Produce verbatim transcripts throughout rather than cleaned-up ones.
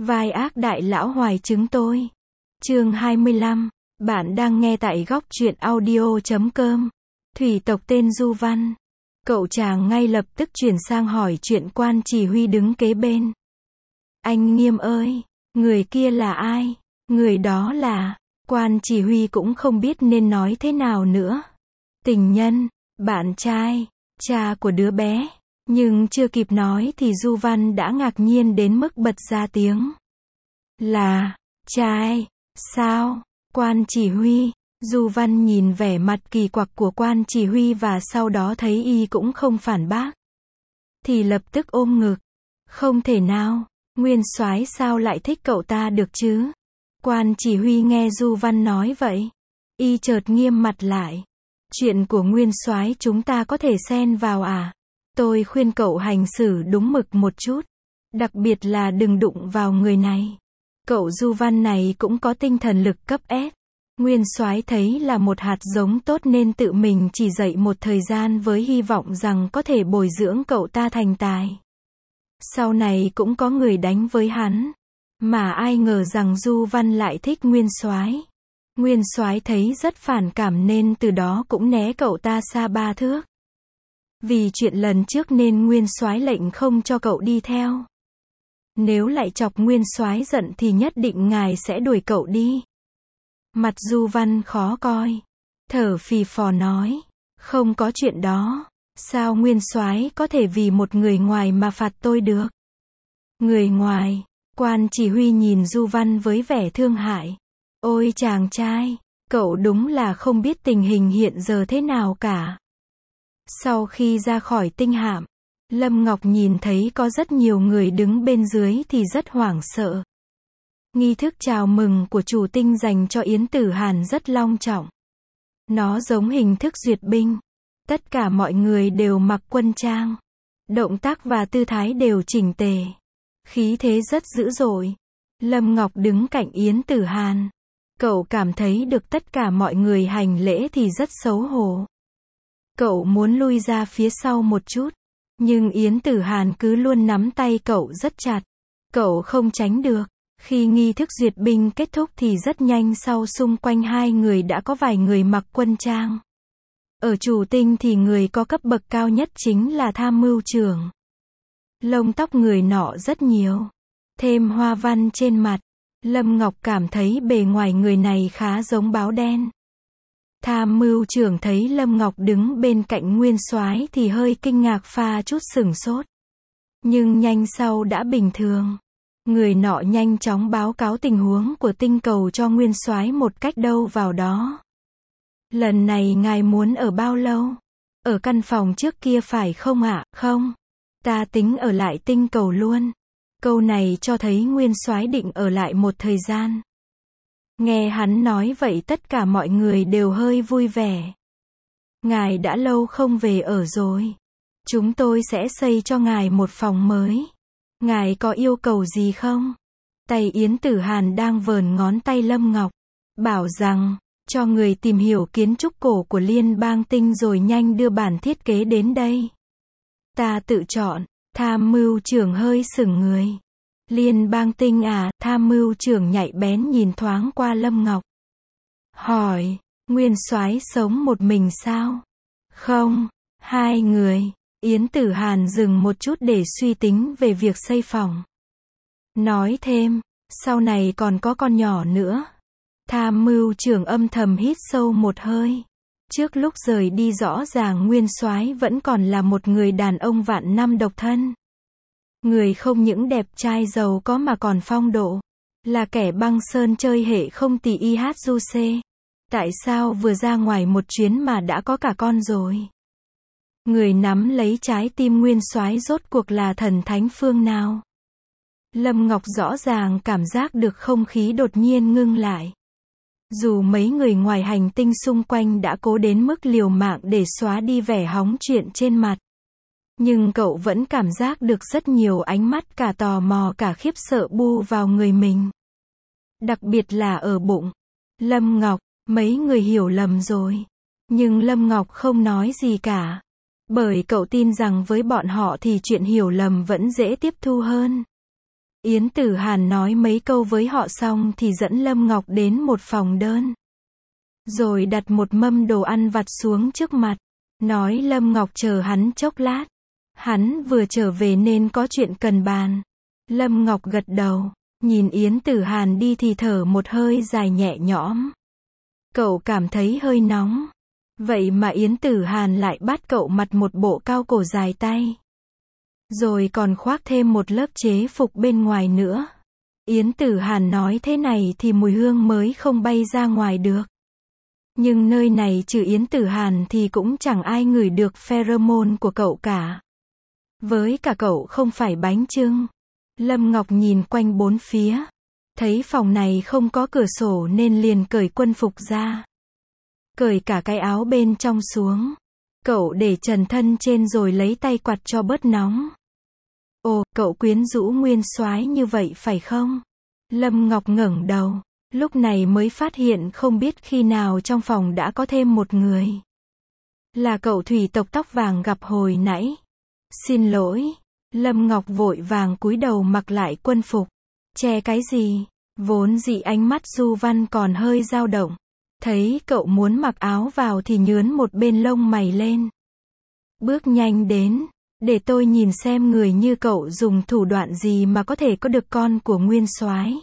Vai ác đại lão hoài chứng tôi. Chương hai mươi lăm. Bạn đang nghe tại góc truyện audio chấm com. Thủy tộc tên Du Văn. Cậu chàng ngay lập tức chuyển sang hỏi chuyện quan chỉ huy đứng kế bên. Anh Nghiêm ơi, người kia là ai? Người đó là... Quan chỉ huy cũng không biết nên nói thế nào nữa. Tình nhân, bạn trai, cha của đứa bé. Nhưng chưa kịp nói thì Du Văn đã ngạc nhiên đến mức bật ra tiếng. Là, trai, sao? Quan chỉ huy. Du Văn nhìn vẻ mặt kỳ quặc của quan chỉ huy và sau đó thấy y cũng không phản bác. Thì lập tức ôm ngực. Không thể nào, Nguyên soái sao lại thích cậu ta được chứ? Quan chỉ huy nghe Du Văn nói vậy. Y chợt nghiêm mặt lại. Chuyện của Nguyên soái chúng ta có thể xen vào à? Tôi khuyên cậu hành xử đúng mực một chút. Đặc biệt là đừng đụng vào người này. Cậu Du Văn này cũng có tinh thần lực cấp S. Nguyên soái thấy là một hạt giống tốt nên tự mình chỉ dạy một thời gian với hy vọng rằng có thể bồi dưỡng cậu ta thành tài. Sau này cũng có người đánh với hắn. Mà ai ngờ rằng Du Văn lại thích Nguyên soái. Nguyên soái thấy rất phản cảm nên từ đó cũng né cậu ta xa ba thước. Vì chuyện lần trước nên Nguyên soái lệnh không cho cậu đi theo. Nếu lại chọc Nguyên soái giận thì nhất định ngài sẽ đuổi cậu đi. Mặt Du Văn khó coi. Thở phì phò nói. Không có chuyện đó. Sao Nguyên soái có thể vì một người ngoài mà phạt tôi được? Người ngoài. Quan chỉ huy nhìn Du Văn với vẻ thương hại. Ôi chàng trai, cậu đúng là không biết tình hình hiện giờ thế nào cả. Sau khi ra khỏi tinh hạm, Lâm Ngọc nhìn thấy có rất nhiều người đứng bên dưới thì rất hoảng sợ. Nghi thức chào mừng của chủ tinh dành cho Yến Tử Hàn rất long trọng. Nó giống hình thức duyệt binh. Tất cả mọi người đều mặc quân trang. Động tác và tư thái đều chỉnh tề. Khí thế rất dữ dội. Lâm Ngọc đứng cạnh Yến Tử Hàn. Cậu cảm thấy được tất cả mọi người hành lễ thì rất xấu hổ. Cậu muốn lui ra phía sau một chút. Nhưng Yến Tử Hàn cứ luôn nắm tay cậu rất chặt. Cậu không tránh được. Khi nghi thức duyệt binh kết thúc thì rất nhanh sau xung quanh hai người đã có vài người mặc quân trang. Ở chủ tinh thì người có cấp bậc cao nhất chính là tham mưu trưởng. Lông tóc người nọ rất nhiều. Thêm hoa văn trên mặt. Lâm Ngọc cảm thấy bề ngoài người này khá giống báo đen. Tham mưu trưởng thấy Lâm Ngọc đứng bên cạnh Nguyên soái thì hơi kinh ngạc pha chút sửng sốt. Nhưng nhanh sau đã bình thường. Người nọ nhanh chóng báo cáo tình huống của tinh cầu cho Nguyên soái một cách đâu vào đó. Lần này ngài muốn ở bao lâu? Ở căn phòng trước kia phải không ạ? Không. Ta tính ở lại tinh cầu luôn. Câu này cho thấy Nguyên soái định ở lại một thời gian. Nghe hắn nói vậy tất cả mọi người đều hơi vui vẻ. Ngài đã lâu không về ở rồi. Chúng tôi sẽ xây cho ngài một phòng mới. Ngài có yêu cầu gì không? Tay Yến Tử Hàn đang vờn ngón tay Lâm Ngọc. Bảo rằng, cho người tìm hiểu kiến trúc cổ của Liên bang tinh rồi nhanh đưa bản thiết kế đến đây. Ta tự chọn. Tham mưu trưởng hơi sững người. Liên bang tinh à? Tham mưu trưởng nhạy bén nhìn thoáng qua Lâm Ngọc. Hỏi, Nguyên soái sống một mình sao? Không, hai người. Yến Tử Hàn dừng một chút để suy tính về việc xây phòng. Nói thêm, sau này còn có con nhỏ nữa. Tham mưu trưởng âm thầm hít sâu một hơi. Trước lúc rời đi rõ ràng Nguyên soái vẫn còn là một người đàn ông vạn năm độc thân. Người không những đẹp trai giàu có mà còn phong độ. Là kẻ băng sơn chơi hệ không tì i hát du xê. Tại sao vừa ra ngoài một chuyến mà đã có cả con rồi? Người nắm lấy trái tim Nguyên soái rốt cuộc là thần thánh phương nào? Lâm Ngọc rõ ràng cảm giác được không khí đột nhiên ngưng lại. Dù mấy người ngoài hành tinh xung quanh đã cố đến mức liều mạng để xóa đi vẻ hóng chuyện trên mặt. Nhưng cậu vẫn cảm giác được rất nhiều ánh mắt cả tò mò cả khiếp sợ bu vào người mình. Đặc biệt là ở bụng. Lâm Ngọc, mấy người hiểu lầm rồi. Nhưng Lâm Ngọc không nói gì cả. Bởi cậu tin rằng với bọn họ thì chuyện hiểu lầm vẫn dễ tiếp thu hơn. Yến Tử Hàn nói mấy câu với họ xong thì dẫn Lâm Ngọc đến một phòng đơn. Rồi đặt một mâm đồ ăn vặt xuống trước mặt. Nói Lâm Ngọc chờ hắn chốc lát. Hắn vừa trở về nên có chuyện cần bàn. Lâm Ngọc gật đầu. Nhìn Yến Tử Hàn đi thì thở một hơi dài nhẹ nhõm. Cậu cảm thấy hơi nóng. Vậy mà Yến Tử Hàn lại bắt cậu mặc một bộ cao cổ dài tay. Rồi còn khoác thêm một lớp chế phục bên ngoài nữa. Yến Tử Hàn nói thế này thì mùi hương mới không bay ra ngoài được. Nhưng nơi này trừ Yến Tử Hàn thì cũng chẳng ai ngửi được pheromone của cậu cả. Với cả cậu không phải bánh chưng. Lâm Ngọc nhìn quanh bốn phía. Thấy phòng này không có cửa sổ nên liền cởi quân phục ra. Cởi cả cái áo bên trong xuống. Cậu để trần thân trên rồi lấy tay quạt cho bớt nóng. Ồ, cậu quyến rũ nguyên soái như vậy phải không? Lâm Ngọc ngẩng đầu. Lúc này mới phát hiện không biết khi nào trong phòng đã có thêm một người. Là cậu thủy tộc tóc vàng gặp hồi nãy. Xin lỗi. Lâm Ngọc vội vàng cúi đầu mặc lại quân phục. Che cái gì? Vốn dĩ ánh mắt Du Văn còn hơi dao động. Thấy cậu muốn mặc áo vào thì nhướn một bên lông mày lên. Bước nhanh đến. Để tôi nhìn xem người như cậu dùng thủ đoạn gì mà có thể có được con của nguyên soái.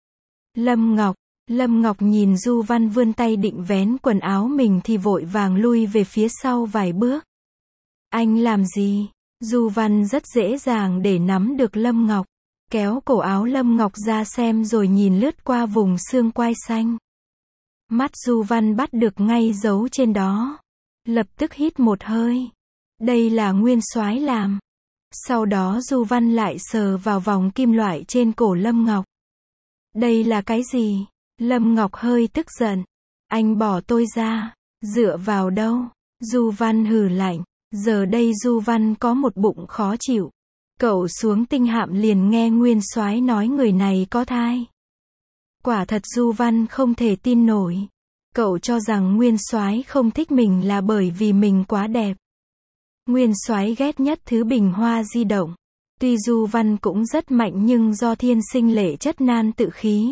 Lâm Ngọc. Lâm Ngọc nhìn Du Văn vươn tay định vén quần áo mình thì vội vàng lui về phía sau vài bước. Anh làm gì? Du Văn rất dễ dàng để nắm được Lâm Ngọc. Kéo cổ áo Lâm Ngọc ra xem rồi nhìn lướt qua vùng xương quai xanh. Mắt Du Văn bắt được ngay dấu trên đó. Lập tức hít một hơi. Đây là nguyên soái làm. Sau đó Du Văn lại sờ vào vòng kim loại trên cổ Lâm Ngọc. Đây là cái gì? Lâm Ngọc hơi tức giận. Anh bỏ tôi ra. Dựa vào đâu? Du Văn hừ lạnh. Giờ đây Du Văn có một bụng khó chịu. Cậu xuống tinh hạm liền nghe nguyên soái nói người này có thai. Quả thật Du Văn không thể tin nổi. Cậu cho rằng nguyên soái không thích mình là bởi vì mình quá đẹp. Nguyên soái ghét nhất thứ bình hoa di động. Tuy Du Văn cũng rất mạnh nhưng do thiên sinh lệ chất nan tự khí.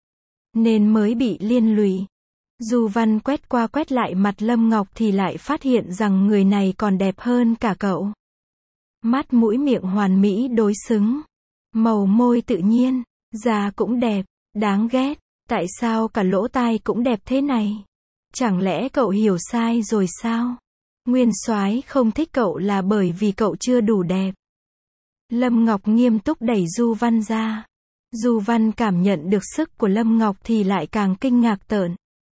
Nên mới bị liên lụy. Du Văn quét qua quét lại mặt Lâm Ngọc thì lại phát hiện rằng người này còn đẹp hơn cả cậu. Mắt mũi miệng hoàn mỹ đối xứng. Màu môi tự nhiên. Da cũng đẹp. Đáng ghét. Tại sao cả lỗ tai cũng đẹp thế này? Chẳng lẽ cậu hiểu sai rồi sao? Nguyên soái không thích cậu là bởi vì cậu chưa đủ đẹp. Lâm Ngọc nghiêm túc đẩy Du Văn ra. Du Văn cảm nhận được sức của Lâm Ngọc thì lại càng kinh ngạc tởn.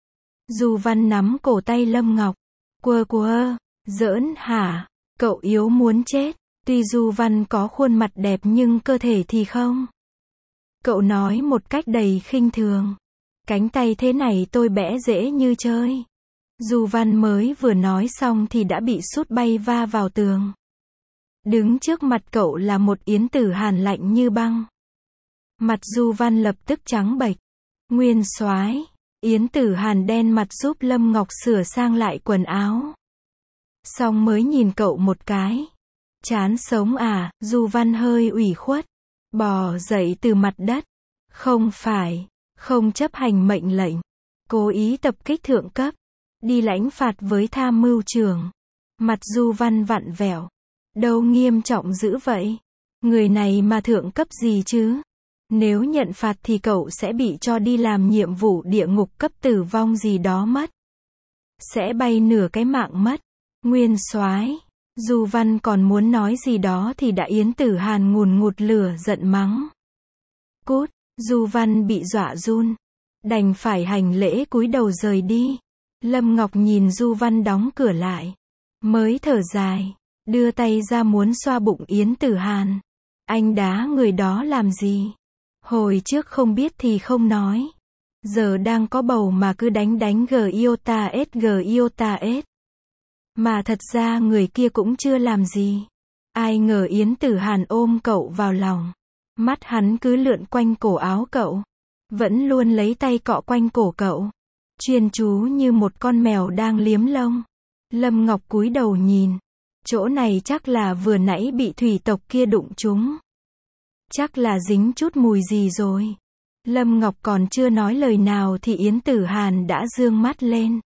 Du Văn nắm cổ tay Lâm Ngọc. Quơ quơ, giỡn hả? Cậu yếu muốn chết. Tuy Du Văn có khuôn mặt đẹp nhưng cơ thể thì không. Cậu nói một cách đầy khinh thường. Cánh tay thế này tôi bẽ dễ như chơi. Du Văn mới vừa nói xong thì đã bị sút bay va vào tường. Đứng trước mặt cậu là một Yến Tử Hàn lạnh như băng. Mặt Du Văn lập tức trắng bệch. Nguyên soái. Yến Tử Hàn đen mặt giúp Lâm Ngọc sửa sang lại quần áo. Xong mới nhìn cậu một cái. Chán sống à? Du Văn hơi ủy khuất. Bò dậy từ mặt đất. Không phải. Không chấp hành mệnh lệnh. Cố ý tập kích thượng cấp. Đi lãnh phạt với tham mưu trưởng. Mặt Du Văn vặn vẹo. Đâu nghiêm trọng dữ vậy? Người này mà thượng cấp gì chứ? Nếu nhận phạt thì cậu sẽ bị cho đi làm nhiệm vụ địa ngục cấp tử vong gì đó mất. Sẽ bay nửa cái mạng mất. Nguyên soái. Du Văn còn muốn nói gì đó thì đã Yến Tử Hàn ngùn ngụt lửa giận mắng. Cút. Du Văn bị dọa run. Đành phải hành lễ cúi đầu rời đi. Lâm Ngọc nhìn Du Văn đóng cửa lại. Mới thở dài. Đưa tay ra muốn xoa bụng Yến Tử Hàn. Anh đá người đó làm gì? Hồi trước không biết thì không nói. Giờ đang có bầu mà cứ đánh đánh G iota S G iota S. Mà thật ra người kia cũng chưa làm gì. Ai ngờ Yến Tử Hàn ôm cậu vào lòng. Mắt hắn cứ lượn quanh cổ áo cậu. Vẫn luôn lấy tay cọ quanh cổ cậu. Chuyên chú như một con mèo đang liếm lông. Lâm Ngọc cúi đầu nhìn. Chỗ này chắc là vừa nãy bị thủy tộc kia đụng trúng. Chắc là dính chút mùi gì rồi. Lâm Ngọc còn chưa nói lời nào thì Yến Tử Hàn đã giương mắt lên.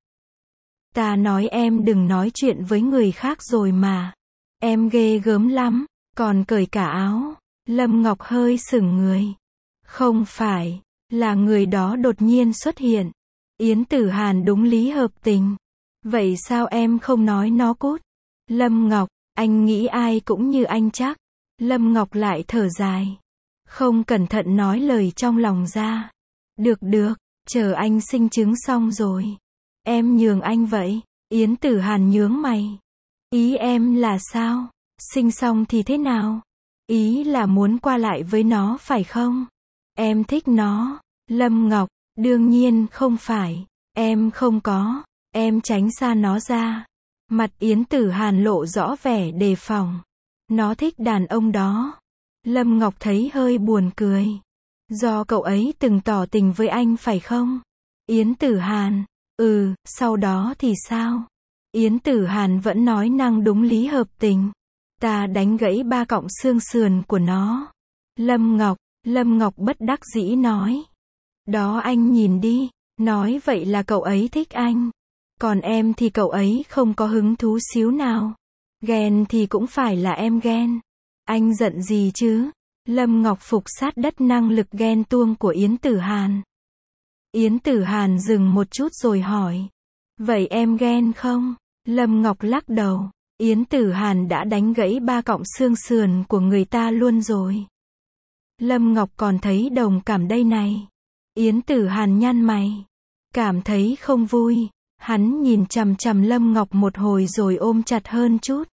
Ta nói em đừng nói chuyện với người khác rồi mà. Em ghê gớm lắm, còn cởi cả áo. Lâm Ngọc hơi sững người. Không phải, là người đó đột nhiên xuất hiện. Yến Tử Hàn đúng lý hợp tình. Vậy sao em không nói nó cút? Lâm Ngọc, anh nghĩ ai cũng như anh chắc. Lâm Ngọc lại thở dài. Không cẩn thận nói lời trong lòng ra. Được được, chờ anh sinh chứng xong rồi. Em nhường anh vậy. Yến Tử Hàn nhướng mày. Ý em là sao? Sinh xong thì thế nào? Ý là muốn qua lại với nó phải không? Em thích nó. Lâm Ngọc, đương nhiên không phải. Em không có. Em tránh xa nó ra. Mặt Yến Tử Hàn lộ rõ vẻ đề phòng. Nó thích đàn ông đó. Lâm Ngọc thấy hơi buồn cười. Do cậu ấy từng tỏ tình với anh phải không? Yến Tử Hàn, ừ, sau đó thì sao? Yến Tử Hàn vẫn nói năng đúng lý hợp tình. Ta đánh gãy ba cọng xương sườn của nó. Lâm Ngọc, Lâm Ngọc bất đắc dĩ nói. Đó anh nhìn đi, nói vậy là cậu ấy thích anh. Còn em thì cậu ấy không có hứng thú xíu nào. Ghen thì cũng phải là em ghen. Anh giận gì chứ? Lâm Ngọc phục sát đất năng lực ghen tuông của Yến Tử Hàn. Yến Tử Hàn dừng một chút rồi hỏi. Vậy em ghen không? Lâm Ngọc lắc đầu. Yến Tử Hàn đã đánh gãy ba cọng xương sườn của người ta luôn rồi. Lâm Ngọc còn thấy đồng cảm đây này. Yến Tử Hàn nhăn mày. Cảm thấy không vui. Hắn nhìn chằm chằm Lâm Ngọc một hồi rồi ôm chặt hơn chút.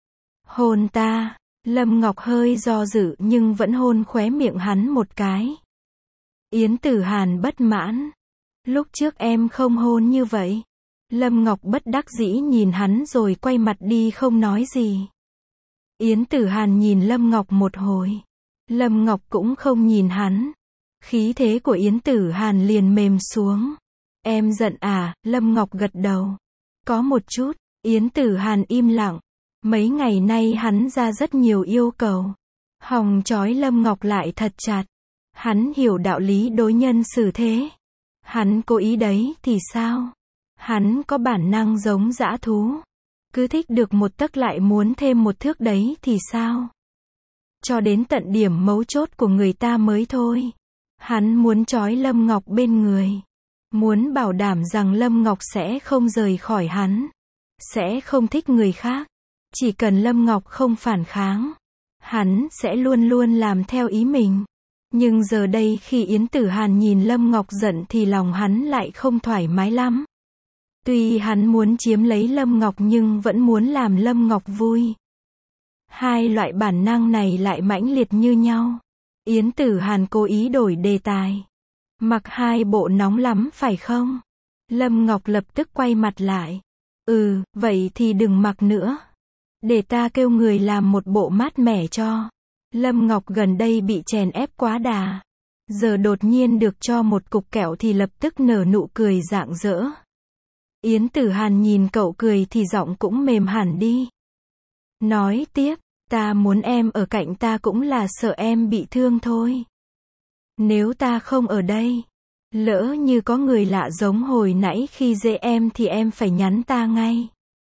Hôn ta. Lâm Ngọc hơi do dự nhưng vẫn hôn khóe miệng hắn một cái. Yến Tử Hàn bất mãn. Lúc trước em không hôn như vậy. Lâm Ngọc bất đắc dĩ nhìn hắn rồi quay mặt đi không nói gì. Yến Tử Hàn nhìn Lâm Ngọc một hồi. Lâm Ngọc cũng không nhìn hắn. Khí thế của Yến Tử Hàn liền mềm xuống. Em giận à? Lâm Ngọc gật đầu. Có một chút. Yến Tử Hàn im lặng. Mấy ngày nay hắn ra rất nhiều yêu cầu. Hòng trói Lâm Ngọc lại thật chặt. Hắn hiểu đạo lý đối nhân xử thế. Hắn cố ý đấy thì sao? Hắn có bản năng giống dã thú. Cứ thích được một tấc lại muốn thêm một thước đấy thì sao? Cho đến tận điểm mấu chốt của người ta mới thôi. Hắn muốn trói Lâm Ngọc bên người. Muốn bảo đảm rằng Lâm Ngọc sẽ không rời khỏi hắn. Sẽ không thích người khác. Chỉ cần Lâm Ngọc không phản kháng. Hắn sẽ luôn luôn làm theo ý mình. Nhưng giờ đây khi Yến Tử Hàn nhìn Lâm Ngọc giận thì lòng hắn lại không thoải mái lắm. Tuy hắn muốn chiếm lấy Lâm Ngọc nhưng vẫn muốn làm Lâm Ngọc vui. Hai loại bản năng này lại mãnh liệt như nhau. Yến Tử Hàn cố ý đổi đề tài. Mặc hai bộ nóng lắm phải không? Lâm Ngọc lập tức quay mặt lại. Ừ, vậy thì đừng mặc nữa. Để ta kêu người làm một bộ mát mẻ cho. Lâm Ngọc gần đây bị chèn ép quá đà. Giờ đột nhiên được cho một cục kẹo thì lập tức nở nụ cười rạng rỡ. Yến Tử Hàn nhìn cậu cười thì giọng cũng mềm hẳn đi. Nói tiếp, ta muốn em ở cạnh ta cũng là sợ em bị thương thôi. Nếu ta không ở đây, lỡ như có người lạ giống hồi nãy khi dễ em thì em phải nhắn ta ngay.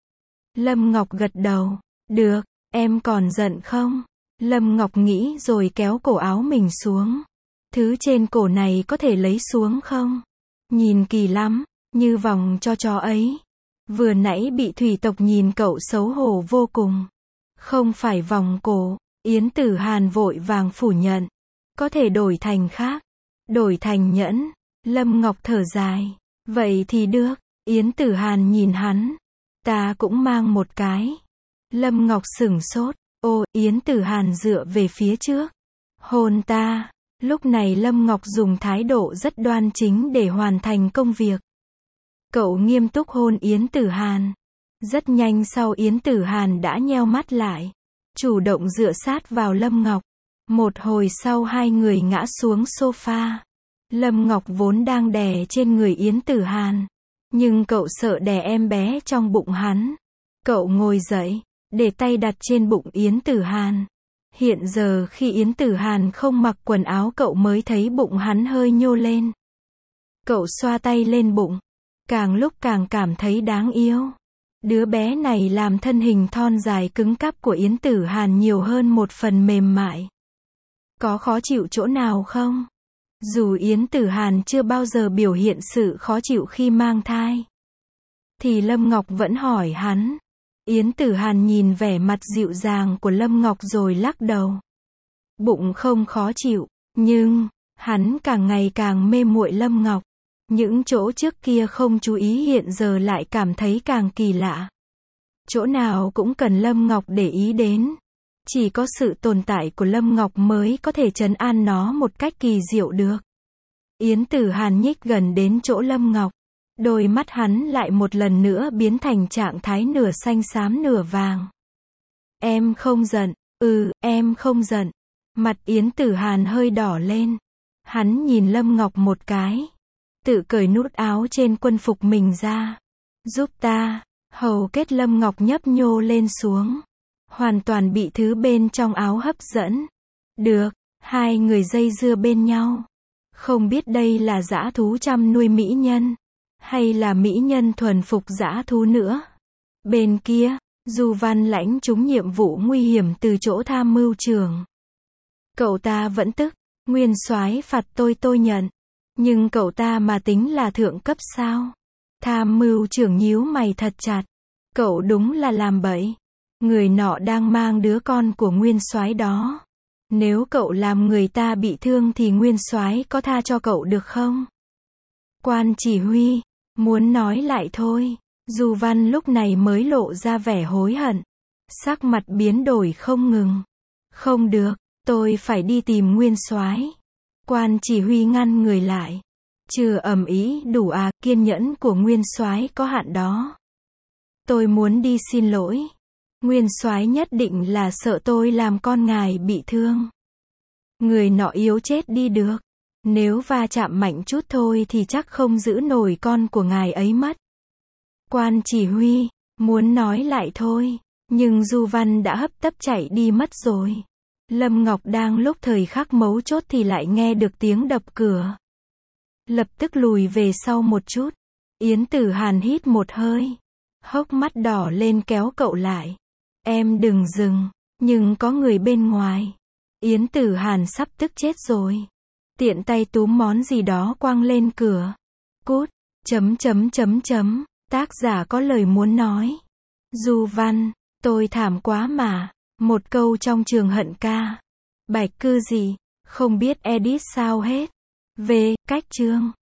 Lâm Ngọc gật đầu. Được, em còn giận không? Lâm Ngọc nghĩ rồi kéo cổ áo mình xuống. Thứ trên cổ này có thể lấy xuống không? Nhìn kỳ lắm, như vòng cho chó ấy. Vừa nãy bị thủy tộc nhìn cậu xấu hổ vô cùng. Không phải vòng cổ. Yến Tử Hàn vội vàng phủ nhận. Có thể đổi thành khác. Đổi thành nhẫn. Lâm Ngọc thở dài. Vậy thì được. Yến Tử Hàn nhìn hắn. Ta cũng mang một cái. Lâm Ngọc sửng sốt. Ô, Yến Tử Hàn dựa về phía trước. Hôn ta. Lúc này Lâm Ngọc dùng thái độ rất đoan chính để hoàn thành công việc. Cậu nghiêm túc hôn Yến Tử Hàn. Rất nhanh sau Yến Tử Hàn đã nheo mắt lại. Chủ động dựa sát vào Lâm Ngọc. Một hồi sau hai người ngã xuống sofa. Lâm Ngọc vốn đang đè trên người Yến Tử Hàn. Nhưng cậu sợ đè em bé trong bụng hắn. Cậu ngồi dậy, để tay đặt trên bụng Yến Tử Hàn. Hiện giờ khi Yến Tử Hàn không mặc quần áo cậu mới thấy bụng hắn hơi nhô lên. Cậu xoa tay lên bụng. Càng lúc càng cảm thấy đáng yêu. Đứa bé này làm thân hình thon dài cứng cáp của Yến Tử Hàn nhiều hơn một phần mềm mại. Có khó chịu chỗ nào không? Dù Yến Tử Hàn chưa bao giờ biểu hiện sự khó chịu khi mang thai, thì Lâm Ngọc vẫn hỏi hắn. Yến Tử Hàn nhìn vẻ mặt dịu dàng của Lâm Ngọc rồi lắc đầu. Bụng không khó chịu, nhưng hắn càng ngày càng mê muội Lâm Ngọc. Những chỗ trước kia không chú ý hiện giờ lại cảm thấy càng kỳ lạ. Chỗ nào cũng cần Lâm Ngọc để ý đến. Chỉ có sự tồn tại của Lâm Ngọc mới có thể trấn an nó một cách kỳ diệu được. Yến Tử Hàn nhích gần đến chỗ Lâm Ngọc. Đôi mắt hắn lại một lần nữa biến thành trạng thái nửa xanh xám nửa vàng. Em không giận. Ừ, em không giận. Mặt Yến Tử Hàn hơi đỏ lên. Hắn nhìn Lâm Ngọc một cái. Tự cởi nút áo trên quân phục mình ra. Giúp ta. Hầu kết Lâm Ngọc nhấp nhô lên xuống. Hoàn toàn bị thứ bên trong áo hấp dẫn. Được, hai người dây dưa bên nhau. Không biết đây là dã thú chăm nuôi mỹ nhân, hay là mỹ nhân thuần phục dã thú nữa. Bên kia, Du Văn lãnh trúng nhiệm vụ nguy hiểm từ chỗ tham mưu trưởng. Cậu ta vẫn tức, nguyên soái phạt tôi tôi nhận. Nhưng cậu ta mà tính là thượng cấp sao? Tham mưu trưởng nhíu mày thật chặt. Cậu đúng là làm bậy. Người nọ đang mang đứa con của nguyên soái đó. Nếu cậu làm người ta bị thương thì nguyên soái có tha cho cậu được không? Quan chỉ huy, muốn nói lại thôi. Du Văn lúc này mới lộ ra vẻ hối hận. Sắc mặt biến đổi không ngừng. Không được, tôi phải đi tìm nguyên soái. Quan chỉ huy ngăn người lại. Chưa ầm ĩ đủ à, kiên nhẫn của nguyên soái có hạn đó. Tôi muốn đi xin lỗi. Nguyên soái nhất định là sợ tôi làm con ngài bị thương. Người nọ yếu chết đi được. Nếu va chạm mạnh chút thôi thì chắc không giữ nổi con của ngài ấy mất. Quan chỉ huy, muốn nói lại thôi. Nhưng Du Văn đã hấp tấp chạy đi mất rồi. Lâm Ngọc đang lúc thời khắc mấu chốt thì lại nghe được tiếng đập cửa. Lập tức lùi về sau một chút. Yến Tử Hàn hít một hơi. Hốc mắt đỏ lên kéo cậu lại. Em đừng dừng, nhưng có người bên ngoài. Yến Tử Hàn sắp tức chết rồi. Tiện tay túm món gì đó quăng lên cửa. Cút, chấm chấm chấm chấm, tác giả có lời muốn nói. Du Văn, tôi thảm quá mà. Một câu trong trường hận ca. Bạch cư gì, không biết edit sao hết. Về, cách chương.